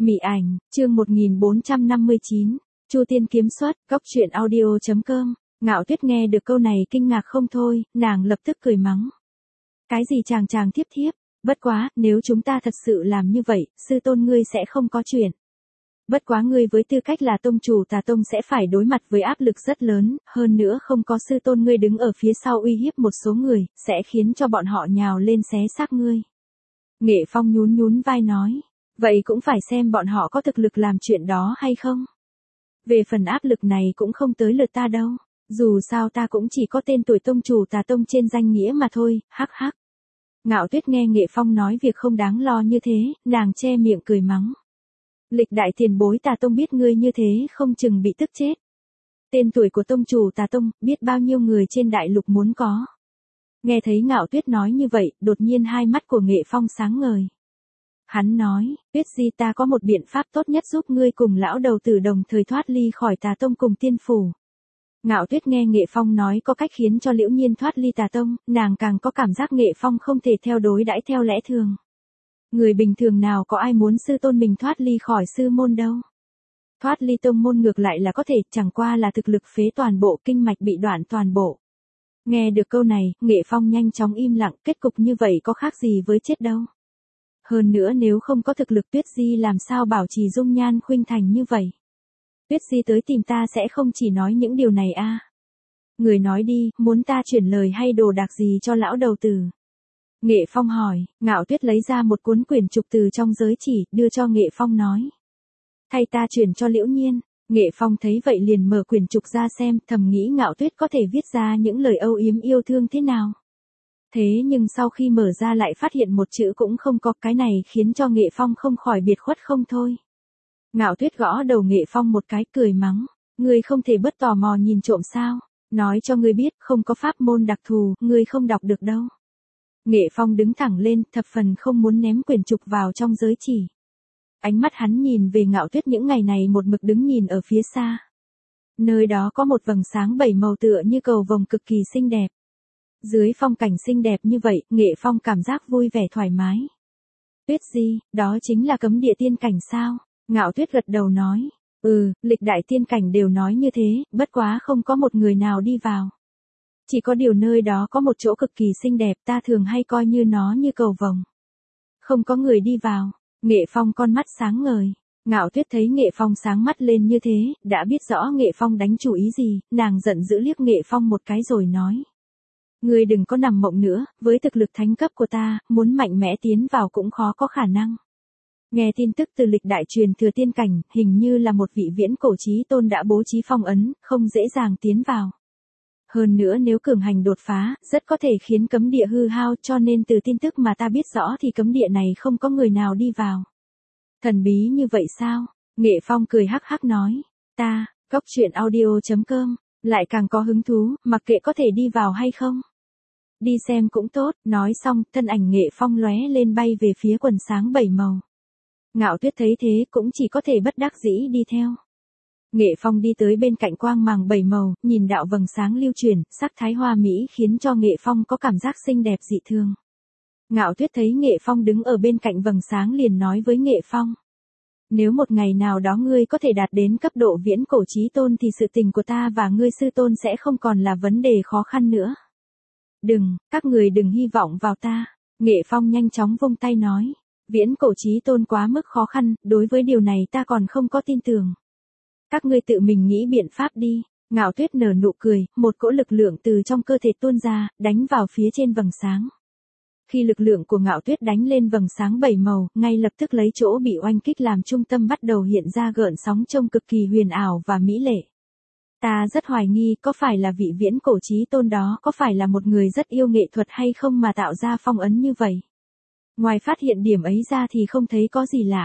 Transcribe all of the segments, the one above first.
Mị ảnh, chương 1459, Chu Tiên kiếm xuất, góc truyện audio.com. Ngạo Tuyết nghe được câu này kinh ngạc không thôi, nàng lập tức cười mắng. Cái gì chàng thiếp thiếp, bất quá, nếu chúng ta thật sự làm như vậy, sư tôn ngươi sẽ không có chuyện. Bất quá ngươi với tư cách là tông chủ Tà Tông sẽ phải đối mặt với áp lực rất lớn, hơn nữa không có sư tôn ngươi đứng ở phía sau uy hiếp một số người, sẽ khiến cho bọn họ nhào lên xé xác ngươi. Nghệ Phong nhún vai nói. Vậy cũng phải xem bọn họ có thực lực làm chuyện đó hay không. Về phần áp lực này cũng không tới lượt ta đâu. Dù sao ta cũng chỉ có tên tuổi tông chủ Tà Tông trên danh nghĩa mà thôi, hắc hắc. Ngạo Tuyết nghe Nghệ Phong nói việc không đáng lo như thế, nàng che miệng cười mắng. Lịch đại tiền bối Tà Tông biết ngươi như thế không chừng bị tức chết. Tên tuổi của tông chủ Tà Tông, biết bao nhiêu người trên đại lục muốn có. Nghe thấy Ngạo Tuyết nói như vậy, đột nhiên hai mắt của Nghệ Phong sáng ngời. Hắn nói, Tuyết Di ta có một biện pháp tốt nhất giúp ngươi cùng lão đầu tử đồng thời thoát ly khỏi Tà Tông cùng tiên phủ. Ngạo Tuyết nghe Nghệ Phong nói có cách khiến cho Liễu Nhiên thoát ly Tà Tông, nàng càng có cảm giác Nghệ Phong không thể theo đối đãi theo lẽ thường. Người bình thường nào có ai muốn sư tôn mình thoát ly khỏi sư môn đâu. Thoát ly tông môn ngược lại là có thể, chẳng qua là thực lực phế toàn bộ, kinh mạch bị đoạn toàn bộ. Nghe được câu này, Nghệ Phong nhanh chóng im lặng, kết cục như vậy có khác gì với chết đâu. Hơn nữa nếu không có thực lực Tuyết Di làm sao bảo trì dung nhan khuynh thành như vậy. Tuyết Di tới tìm ta sẽ không chỉ nói những điều này a. Người nói đi, muốn ta chuyển lời hay đồ đạc gì cho lão đầu tử. Nghệ Phong hỏi, Ngạo Tuyết lấy ra một cuốn quyển trục từ trong giới chỉ, đưa cho Nghệ Phong nói. Thay ta chuyển cho Liễu Nhiên. Nghệ Phong thấy vậy liền mở quyển trục ra xem, thầm nghĩ Ngạo Tuyết có thể viết ra những lời âu yếm yêu thương thế nào. Thế nhưng sau khi mở ra lại phát hiện một chữ cũng không có, cái này khiến cho Nghệ Phong không khỏi biệt khuất không thôi. Ngạo Tuyết gõ đầu Nghệ Phong một cái cười mắng, ngươi không thể bớt tò mò nhìn trộm sao, nói cho ngươi biết không có pháp môn đặc thù, ngươi không đọc được đâu. Nghệ Phong đứng thẳng lên, thập phần không muốn ném quyển trục vào trong giới chỉ. Ánh mắt hắn nhìn về Ngạo Tuyết những ngày này một mực đứng nhìn ở phía xa. Nơi đó có một vầng sáng bảy màu tựa như cầu vồng cực kỳ xinh đẹp. Dưới phong cảnh xinh đẹp như vậy, Nghệ Phong cảm giác vui vẻ thoải mái. Tuyết Di, đó chính là cấm địa tiên cảnh sao? Ngạo Tuyết gật đầu nói. Lịch đại tiên cảnh đều nói như thế, bất quá không có một người nào đi vào. Chỉ có điều nơi đó có một chỗ cực kỳ xinh đẹp, ta thường hay coi như nó như cầu vồng. Không có người đi vào. Nghệ Phong con mắt sáng ngời. Ngạo Tuyết thấy Nghệ Phong sáng mắt lên như thế, đã biết rõ Nghệ Phong đánh chủ ý gì, nàng giận dữ liếc Nghệ Phong một cái rồi nói. Ngươi đừng có nằm mộng nữa, với thực lực thánh cấp của ta, muốn mạnh mẽ tiến vào cũng khó có khả năng. Nghe tin tức từ lịch đại truyền thừa tiên cảnh, hình như là một vị viễn cổ chí tôn đã bố trí phong ấn, không dễ dàng tiến vào. Hơn nữa nếu cường hành đột phá, rất có thể khiến cấm địa hư hao, cho nên từ tin tức mà ta biết rõ thì cấm địa này không có người nào đi vào. Thần bí như vậy sao? Nghệ Phong cười hắc hắc nói. Ta, góc truyện audio.com, lại càng có hứng thú, mặc kệ có thể đi vào hay không. Đi xem cũng tốt, nói xong, thân ảnh Nghệ Phong lóe lên bay về phía quần sáng bảy màu. Ngạo Tuyết thấy thế cũng chỉ có thể bất đắc dĩ đi theo. Nghệ Phong đi tới bên cạnh quang màng bảy màu, nhìn đạo vầng sáng lưu chuyển, sắc thái hoa mỹ khiến cho Nghệ Phong có cảm giác xinh đẹp dị thường. Ngạo Tuyết thấy Nghệ Phong đứng ở bên cạnh vầng sáng liền nói với Nghệ Phong. Nếu một ngày nào đó ngươi có thể đạt đến cấp độ viễn cổ chí tôn thì sự tình của ta và ngươi sư tôn sẽ không còn là vấn đề khó khăn nữa. Các người đừng hy vọng vào ta. Nghệ Phong nhanh chóng vung tay nói. Viễn cổ chí tôn quá mức khó khăn, đối với điều này ta còn không có tin tưởng. Các ngươi tự mình nghĩ biện pháp đi. Ngạo Tuyết nở nụ cười, một cỗ lực lượng từ trong cơ thể tuôn ra, đánh vào phía trên vầng sáng. Khi lực lượng của Ngạo Tuyết đánh lên vầng sáng bảy màu, ngay lập tức lấy chỗ bị oanh kích làm trung tâm bắt đầu hiện ra gợn sóng trông cực kỳ huyền ảo và mỹ lệ. Ta rất hoài nghi có phải là vị viễn cổ chí tôn đó có phải là một người rất yêu nghệ thuật hay không mà tạo ra phong ấn như vậy. Ngoài phát hiện điểm ấy ra thì không thấy có gì lạ.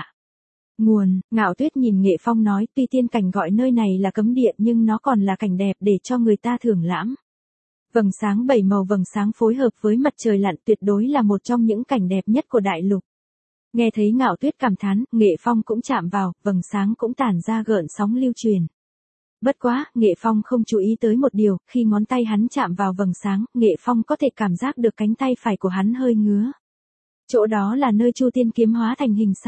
Ngạo Tuyết nhìn Nghệ Phong nói tuy tiên cảnh gọi nơi này là cấm địa nhưng nó còn là cảnh đẹp để cho người ta thưởng lãm. Vầng sáng bảy màu vầng sáng phối hợp với mặt trời lặn tuyệt đối là một trong những cảnh đẹp nhất của đại lục. Nghe thấy Ngạo Tuyết cảm thán, Nghệ Phong cũng chạm vào, vầng sáng cũng tản ra gợn sóng lưu truyền. Bất quá, Nghệ Phong không chú ý tới một điều, khi ngón tay hắn chạm vào vầng sáng, Nghệ Phong có thể cảm giác được cánh tay phải của hắn hơi ngứa. Chỗ đó là nơi Chu Tiên kiếm hóa thành hình xăm.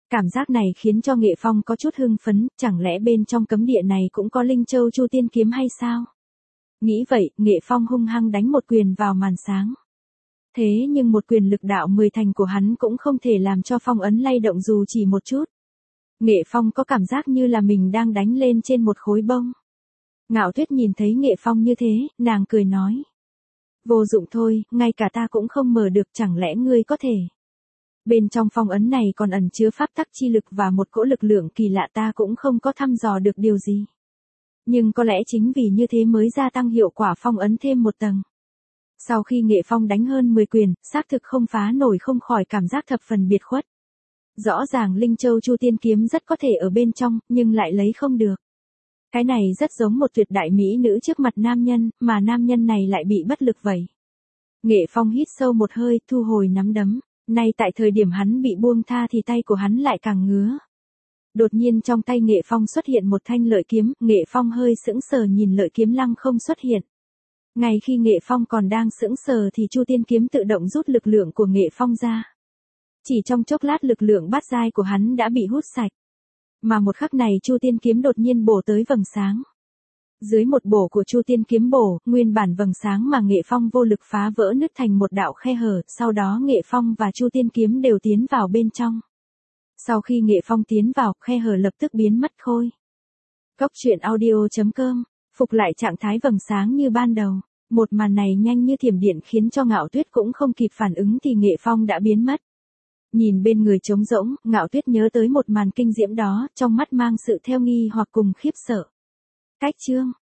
Cảm giác này khiến cho Nghệ Phong có chút hưng phấn, chẳng lẽ bên trong cấm địa này cũng có Linh Châu Chu Tiên Kiếm hay sao? Nghĩ vậy, Nghệ Phong hung hăng đánh một quyền vào màn sáng. Thế nhưng một quyền lực đạo 10 thành của hắn cũng không thể làm cho phong ấn lay động dù chỉ một chút. Nghệ Phong có cảm giác như là mình đang đánh lên trên một khối bông. Ngạo Tuyết nhìn thấy Nghệ Phong như thế, nàng cười nói. Vô dụng thôi, ngay cả ta cũng không mở được, chẳng lẽ ngươi có thể. Bên trong phong ấn này còn ẩn chứa pháp tắc chi lực và một cỗ lực lượng kỳ lạ, ta cũng không có thăm dò được điều gì. Nhưng có lẽ chính vì như thế mới gia tăng hiệu quả phong ấn thêm một tầng. Sau khi Nghệ Phong đánh hơn 10 quyền, xác thực không phá nổi, không khỏi cảm giác thập phần biệt khuất. Rõ ràng Linh Châu Chu Tiên Kiếm rất có thể ở bên trong, nhưng lại lấy không được. Cái này rất giống một tuyệt đại mỹ nữ trước mặt nam nhân, mà nam nhân này lại bị bất lực vậy. Nghệ Phong hít sâu một hơi, thu hồi nắm đấm. Nay tại thời điểm hắn bị buông tha thì tay của hắn lại càng ngứa. Đột nhiên trong tay Nghệ Phong xuất hiện một thanh lợi kiếm, Nghệ Phong hơi sững sờ nhìn lợi kiếm lăng không xuất hiện. Ngay khi Nghệ Phong còn đang sững sờ thì Chu Tiên Kiếm tự động rút lực lượng của Nghệ Phong ra. Chỉ trong chốc lát lực lượng bát giai của hắn đã bị hút sạch. Mà một khắc này Chu Tiên Kiếm đột nhiên bổ tới vầng sáng. Dưới một bổ của Chu Tiên Kiếm bổ, nguyên bản vầng sáng mà Nghệ Phong vô lực phá vỡ nứt thành một đạo khe hở, sau đó Nghệ Phong và Chu Tiên Kiếm đều tiến vào bên trong. Sau khi Nghệ Phong tiến vào, khe hở lập tức biến mất khôi. Cốc.audio.com, phục lại trạng thái vầng sáng như ban đầu. Một màn này nhanh như thiểm điện khiến cho Ngạo Tuyết cũng không kịp phản ứng thì Nghệ Phong đã biến mất. Nhìn bên người trống rỗng, Ngạo Tuyết nhớ tới một màn kinh diễm đó, trong mắt mang sự theo nghi hoặc cùng khiếp sợ. Cách chương